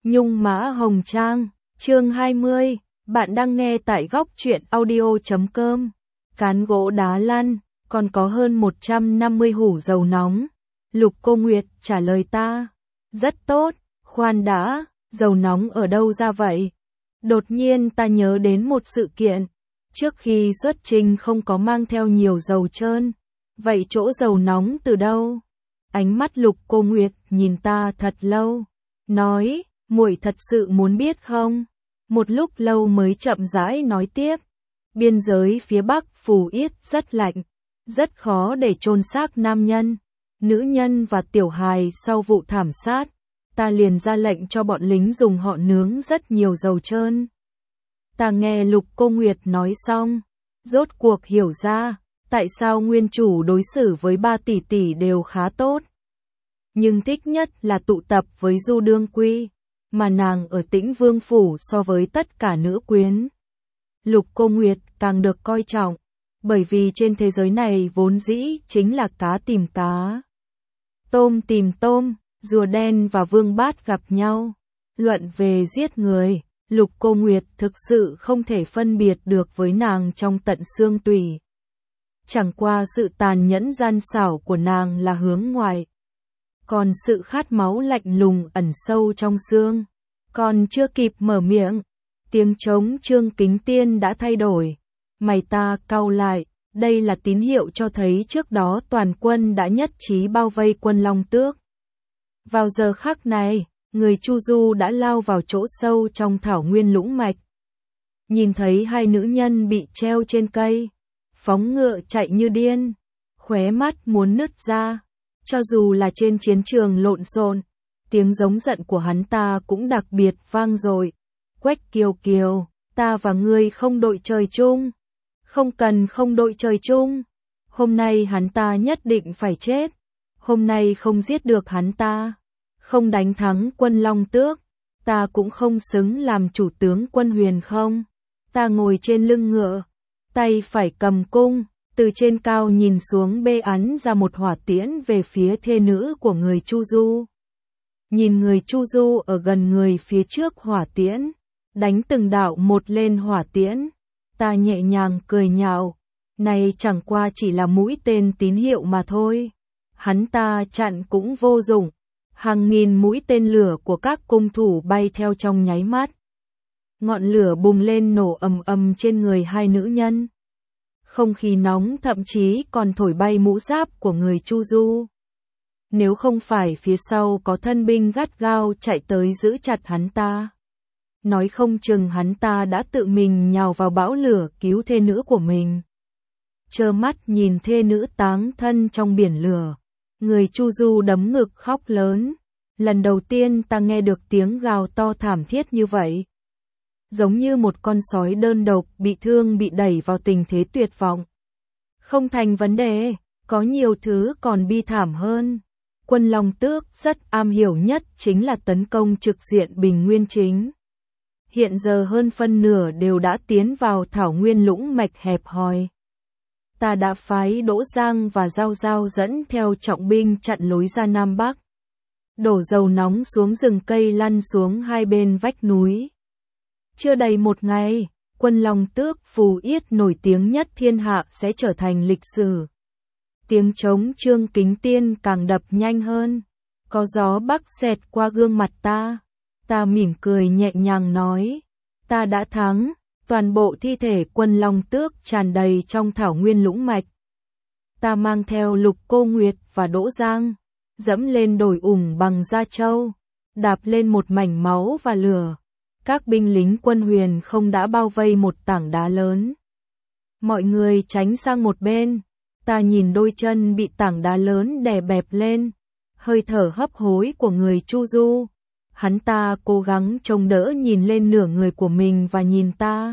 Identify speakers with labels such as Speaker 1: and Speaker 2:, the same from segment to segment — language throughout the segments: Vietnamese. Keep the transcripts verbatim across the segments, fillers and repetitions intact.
Speaker 1: Nhung Mã Hồng Trang, chương hai mươi, bạn đang nghe tại góc truyện audio chấm com. Cán gỗ đá lăn, còn có hơn một trăm năm mươi hũ dầu nóng. Lục Cô Nguyệt trả lời ta. Rất tốt, khoan đã, dầu nóng ở đâu ra vậy? Đột nhiên ta nhớ đến một sự kiện. Trước khi xuất trình không có mang theo nhiều dầu trơn. Vậy chỗ dầu nóng từ đâu? Ánh mắt Lục Cô Nguyệt nhìn ta thật lâu. Nói, muội thật sự muốn biết không? Một lúc lâu mới chậm rãi nói tiếp. Biên giới phía Bắc Phù Yết rất lạnh. Rất khó để chôn xác nam nhân, nữ nhân và tiểu hài sau vụ thảm sát. Ta liền ra lệnh cho bọn lính dùng họ nướng rất nhiều dầu trơn. Ta nghe Lục Cô Nguyệt nói xong, rốt cuộc hiểu ra, tại sao nguyên chủ đối xử với ba tỷ tỷ đều khá tốt. Nhưng thích nhất là tụ tập với Du Đương Quy, mà nàng ở Tĩnh Vương Phủ so với tất cả nữ quyến. Lục Cô Nguyệt càng được coi trọng, bởi vì trên thế giới này vốn dĩ chính là cá tìm cá. Tôm tìm tôm, rùa đen và vương bát gặp nhau. Luận về giết người, Lục Cô Nguyệt thực sự không thể phân biệt được với nàng trong tận xương tủy. Chẳng qua sự tàn nhẫn gian xảo của nàng là hướng ngoài. Còn sự khát máu lạnh lùng ẩn sâu trong xương. Còn chưa kịp mở miệng, tiếng trống Trương Kính Tiên đã thay đổi. Mày ta cau lại, đây là tín hiệu cho thấy trước đó toàn quân đã nhất trí bao vây quân Long Tước. Vào giờ khắc này, người Chu Du đã lao vào chỗ sâu trong thảo nguyên lũng mạch. Nhìn thấy hai nữ nhân bị treo trên cây, phóng ngựa chạy như điên, khóe mắt muốn nứt ra. Cho dù là trên chiến trường lộn xộn, tiếng giống giận của hắn ta cũng đặc biệt vang dội. Quách Kiều Kiều, ta và ngươi không đội trời chung. Không cần không đội trời chung. Hôm nay hắn ta nhất định phải chết. Hôm nay không giết được hắn ta, không đánh thắng quân Long Tước, ta cũng không xứng làm chủ tướng quân Huyền không. Ta ngồi trên lưng ngựa, tay phải cầm cung, từ trên cao nhìn xuống bê ắn ra một hỏa tiễn về phía thê nữ của người Chu Du. Nhìn người Chu Du ở gần người phía trước hỏa tiễn, đánh từng đạo một lên hỏa tiễn. Ta nhẹ nhàng cười nhạo, này chẳng qua chỉ là mũi tên tín hiệu mà thôi. Hắn ta chặn cũng vô dụng, hàng nghìn mũi tên lửa của các cung thủ bay theo trong nháy mắt. Ngọn lửa bùng lên nổ ầm ầm trên người hai nữ nhân. Không khí nóng thậm chí còn thổi bay mũ giáp của người Chu Du. Nếu không phải phía sau có thân binh gắt gao chạy tới giữ chặt hắn ta, nói không chừng hắn ta đã tự mình nhào vào bão lửa cứu thê nữ của mình. Trơ mắt nhìn thê nữ táng thân trong biển lửa, người Chu Du đấm ngực khóc lớn. Lần đầu tiên ta nghe được tiếng gào to thảm thiết như vậy. Giống như một con sói đơn độc bị thương bị đẩy vào tình thế tuyệt vọng. Không thành vấn đề, có nhiều thứ còn bi thảm hơn. Quân Long Tước rất am hiểu nhất chính là tấn công trực diện Bình Nguyên Chính. Hiện giờ hơn phân nửa đều đã tiến vào thảo nguyên lũng mạch hẹp hòi. Ta đã phái Đỗ Giang và Giao Giao dẫn theo trọng binh chặn lối ra Nam Bắc. Đổ dầu nóng xuống rừng cây lăn xuống hai bên vách núi. Chưa đầy một ngày, quân Long Tước Phù Yết nổi tiếng nhất thiên hạ sẽ trở thành lịch sử. Tiếng trống Trương Kính Tiên càng đập nhanh hơn. Có gió bắc xẹt qua gương mặt ta. Ta mỉm cười nhẹ nhàng nói, ta đã thắng. Toàn bộ thi thể quân Long Tước tràn đầy trong thảo nguyên lũng mạch. Ta mang theo Lục Cô Nguyệt và Đỗ Giang, dẫm lên đồi ủng bằng da trâu, đạp lên một mảnh máu và lửa. Các binh lính quân Huyền không đã bao vây một tảng đá lớn. Mọi người tránh sang một bên. Ta nhìn đôi chân bị tảng đá lớn đè bẹp lên, hơi thở hấp hối của người Chu Du. Hắn ta cố gắng chống đỡ nhìn lên nửa người của mình và nhìn ta.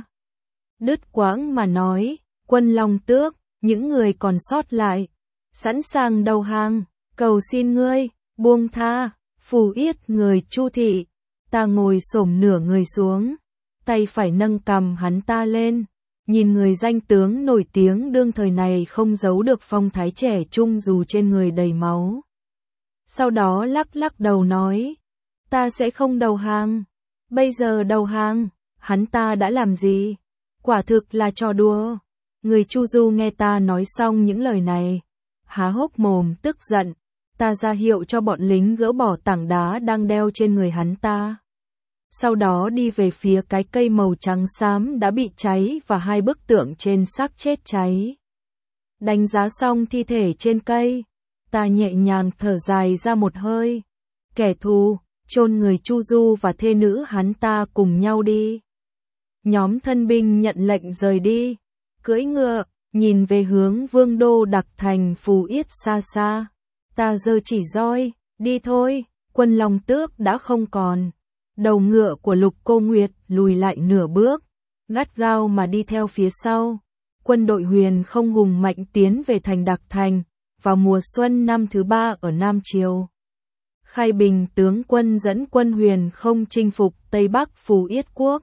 Speaker 1: Đứt quãng mà nói, quân Long Tước, những người còn sót lại, sẵn sàng đầu hàng, cầu xin ngươi, buông tha. Phù Yết người Chu thị. Ta ngồi xổm nửa người xuống, tay phải nâng cằm hắn ta lên, nhìn người danh tướng nổi tiếng đương thời này không giấu được phong thái trẻ trung dù trên người đầy máu. Sau đó lắc lắc đầu nói, ta sẽ không đầu hàng. Bây giờ đầu hàng, hắn ta đã làm gì? Quả thực là trò đùa. Người Chu Du nghe ta nói xong những lời này, há hốc mồm tức giận. Ta ra hiệu cho bọn lính gỡ bỏ tảng đá đang đeo trên người hắn ta. Sau đó đi về phía cái cây màu trắng xám đã bị cháy và hai bức tượng trên xác chết cháy. Đánh giá xong thi thể trên cây, ta nhẹ nhàng thở dài ra một hơi. Kẻ thù, chôn người Chu Du và thê nữ hắn ta cùng nhau đi. Nhóm thân binh nhận lệnh rời đi, cưỡi ngựa, nhìn về hướng vương đô đặc thành Phù Yết xa xa. Ta giơ chỉ roi, đi thôi, quân Long Tước đã không còn. Đầu ngựa của Lục Cô Nguyệt lùi lại nửa bước, gắt gao mà đi theo phía sau. Quân đội Huyền không hùng mạnh tiến về thành Đặc Thành, vào mùa xuân năm thứ ba ở Nam Triều. Khai Bình tướng quân dẫn quân Huyền không chinh phục Tây Bắc Phù Yết quốc.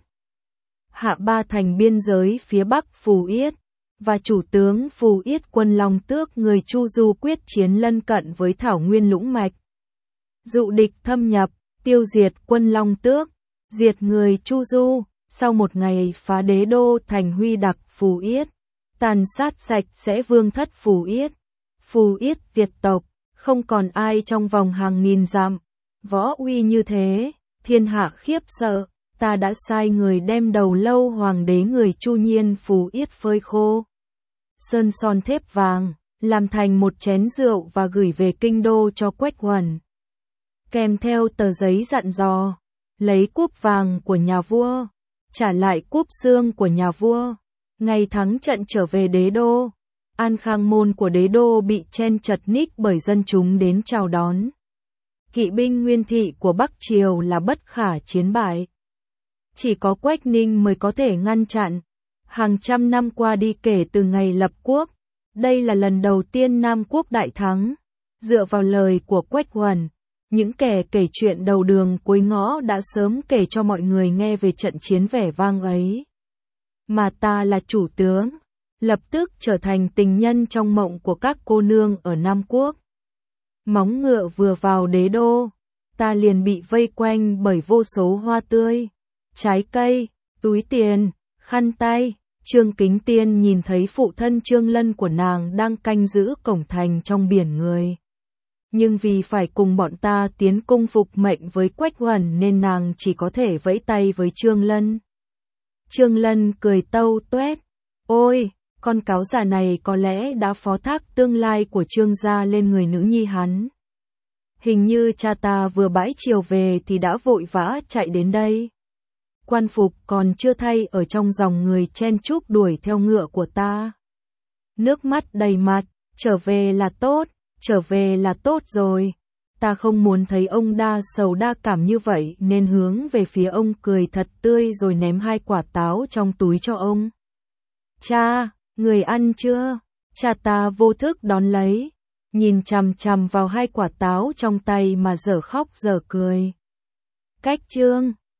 Speaker 1: Hạ ba thành biên giới phía Bắc Phù Yết, và chủ tướng Phù Yết quân Long Tước người Chu Du quyết chiến lân cận với Thảo Nguyên Lũng Mạch. Dụ địch thâm nhập, tiêu diệt quân Long Tước, diệt người Chu Du, sau một ngày phá đế đô thành Huy Đặc Phù Yết, tàn sát sạch sẽ vương thất Phù Yết. Phù Yết diệt tộc, không còn ai trong vòng hàng nghìn dặm. Võ uy như thế, thiên hạ khiếp sợ. Ta đã sai người đem đầu lâu hoàng đế người Chu Nhiên Phù Yết phơi khô, sơn son thép vàng, làm thành một chén rượu và gửi về kinh đô cho Quách Huẩn. Kèm theo tờ giấy dặn dò, lấy cúp vàng của nhà vua, trả lại cúp xương của nhà vua. Ngày thắng trận trở về đế đô, An Khang môn của đế đô bị chen chật ních bởi dân chúng đến chào đón. Kỵ binh nguyên thị của Bắc Triều là bất khả chiến bại. Chỉ có Quách Ninh mới có thể ngăn chặn. Hàng trăm năm qua đi kể từ ngày lập quốc, đây là lần đầu tiên Nam quốc đại thắng. Dựa vào lời của Quách Huẩn, những kẻ kể chuyện đầu đường cuối ngõ đã sớm kể cho mọi người nghe về trận chiến vẻ vang ấy. Mà ta là chủ tướng, lập tức trở thành tình nhân trong mộng của các cô nương ở Nam quốc. Móng ngựa vừa vào đế đô, ta liền bị vây quanh bởi vô số hoa tươi, trái cây, túi tiền, khăn tay. Trương Kính Tiên nhìn thấy phụ thân Trương Lân của nàng đang canh giữ cổng thành trong biển người. Nhưng vì phải cùng bọn ta tiến cung phục mệnh với Quách Huẩn nên nàng chỉ có thể vẫy tay với Trương Lân. Trương Lân cười tâu tuét. Ôi, con cáo già này có lẽ đã phó thác tương lai của Trương gia lên người nữ nhi hắn. Hình như cha ta vừa bãi chiều về thì đã vội vã chạy đến đây. Quan phục còn chưa thay ở trong dòng người chen chúc đuổi theo ngựa của ta. Nước mắt đầy mặt, trở về là tốt, trở về là tốt rồi. Ta không muốn thấy ông đa sầu đa cảm như vậy nên hướng về phía ông cười thật tươi rồi ném hai quả táo trong túi cho ông. Cha, người ăn chưa? Cha ta vô thức đón lấy, nhìn chằm chằm vào hai quả táo trong tay mà dở khóc dở cười. Cách Trương